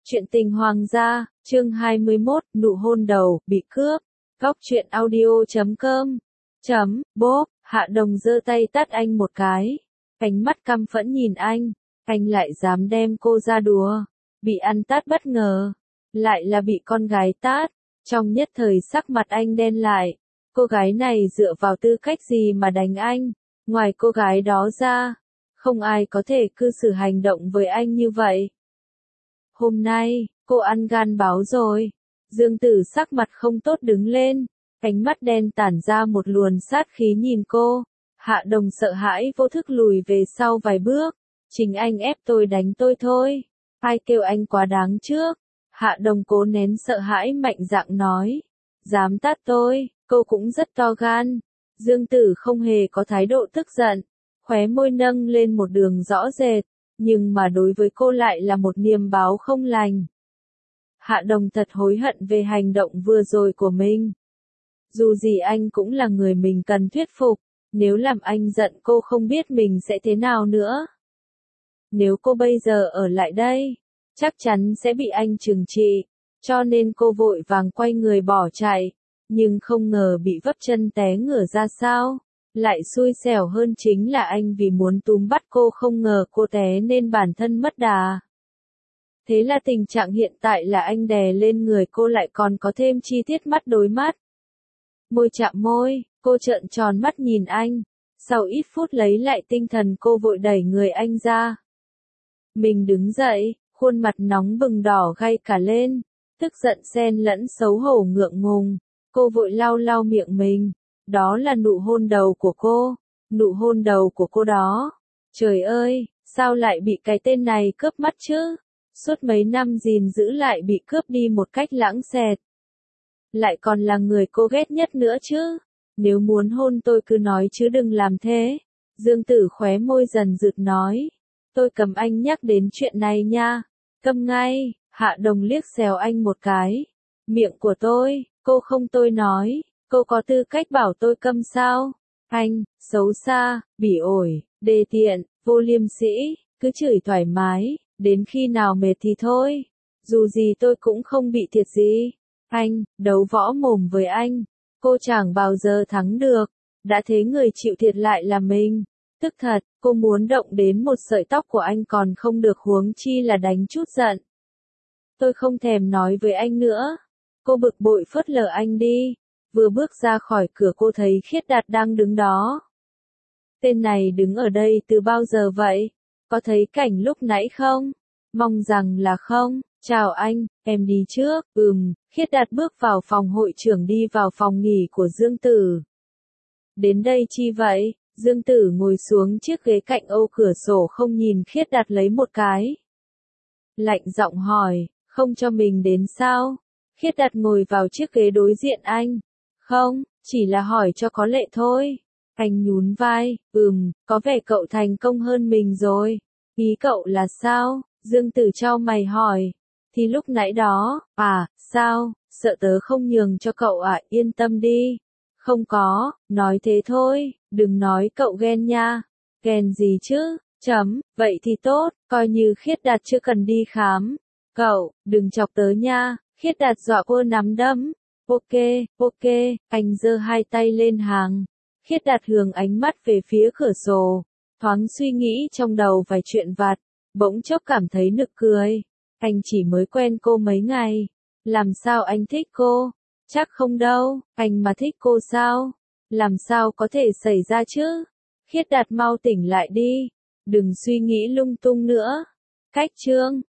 Chuyện tình hoàng gia, chương 21, nụ hôn đầu, bị cướp. Góc truyện audio.com. Bốp, Hạ Đồng giơ tay tát anh một cái. Ánh mắt căm phẫn nhìn anh lại dám đem cô ra đùa. Bị ăn tát bất ngờ, lại là bị con gái tát. Trong nhất thời sắc mặt anh đen lại. Cô gái này dựa vào tư cách gì mà đánh anh? Ngoài cô gái đó ra, không ai có thể cư xử hành động với anh như vậy. Hôm nay, cô ăn gan báo rồi. Dương Tử sắc mặt không tốt đứng lên, ánh mắt đen tản ra một luồng sát khí nhìn cô. Hạ Đồng sợ hãi vô thức lùi về sau vài bước. Chính anh ép tôi đánh tôi thôi. Ai kêu anh quá đáng trước. Hạ Đồng cố nén sợ hãi mạnh dạn nói. Dám tát tôi, cô cũng rất to gan. Dương Tử không hề có thái độ tức giận, khóe môi nâng lên một đường rõ rệt, nhưng mà đối với cô lại là một niềm báo không lành. Hạ Đồng thật hối hận về hành động vừa rồi của mình. Dù gì anh cũng là người mình cần thuyết phục, nếu làm anh giận cô không biết mình sẽ thế nào nữa. Nếu cô bây giờ ở lại đây, chắc chắn sẽ bị anh trừng trị, cho nên cô vội vàng quay người bỏ chạy, nhưng không ngờ bị vấp chân té ngửa ra sao. Lại xui xẻo hơn chính là anh vì muốn túm bắt cô không ngờ cô té nên bản thân mất đà. Thế là tình trạng hiện tại là anh đè lên người cô lại còn có thêm chi tiết mắt đối mắt. Môi chạm môi, cô trợn tròn mắt nhìn anh. Sau ít phút lấy lại tinh thần cô vội đẩy người anh ra. Mình đứng dậy, khuôn mặt nóng bừng đỏ gay cả lên, tức giận xen lẫn xấu hổ ngượng ngùng. Cô vội lau lau miệng mình. Đó là nụ hôn đầu của cô. Nụ hôn đầu của cô đó. Trời ơi, sao lại bị cái tên này cướp mất chứ? Suốt mấy năm gìn giữ lại bị cướp đi một cách lãng xẹt. Lại còn là người cô ghét nhất nữa chứ. Nếu muốn hôn tôi cứ nói chứ đừng làm thế. Dương Tử khóe môi dần rực nói. Tôi cầm anh nhắc đến chuyện này nha. Câm ngay. Hạ Đồng liếc xéo anh một cái. Miệng của tôi, cô không tôi nói. Cô có tư cách bảo tôi câm sao? Anh, xấu xa, bỉ ổi, đê tiện, vô liêm sĩ, cứ chửi thoải mái, đến khi nào mệt thì thôi. Dù gì tôi cũng không bị thiệt gì. Anh, đấu võ mồm với anh, cô chẳng bao giờ thắng được. Đã thế người chịu thiệt lại là mình. Tức thật, cô muốn động đến một sợi tóc của anh còn không được huống chi là đánh chút giận. Tôi không thèm nói với anh nữa. Cô bực bội phớt lờ anh đi. Vừa bước ra khỏi cửa cô thấy Khiết Đạt đang đứng đó. Tên này đứng ở đây từ bao giờ vậy? Có thấy cảnh lúc nãy không? Mong rằng là không. Chào anh, em đi trước. Khiết Đạt bước vào phòng hội trưởng đi vào phòng nghỉ của Dương Tử. Đến đây chi vậy? Dương Tử ngồi xuống chiếc ghế cạnh ô cửa sổ không nhìn Khiết Đạt lấy một cái. Lạnh giọng hỏi, không cho mình đến sao? Khiết Đạt ngồi vào chiếc ghế đối diện anh. Không, chỉ là hỏi cho có lệ thôi. Anh nhún vai, có vẻ cậu thành công hơn mình rồi. Ý cậu là sao? Dương Tử chau mày hỏi. Thì lúc nãy đó, sao, sợ tớ không nhường cho cậu à, yên tâm đi. Không có, nói thế thôi, đừng nói cậu ghen nha. Ghen gì chứ, vậy thì tốt, coi như Khiết Đạt chưa cần đi khám. Cậu, đừng chọc tớ nha, Khiết Đạt dọa cô nắm đấm. Ok, anh giơ hai tay lên hàng. Khiết Đạt hướng ánh mắt về phía cửa sổ. Thoáng suy nghĩ trong đầu vài chuyện vặt. Bỗng chốc cảm thấy nực cười. Anh chỉ mới quen cô mấy ngày. Làm sao anh thích cô? Chắc không đâu, anh mà thích cô sao? Làm sao có thể xảy ra chứ? Khiết Đạt mau tỉnh lại đi. Đừng suy nghĩ lung tung nữa. Cách chương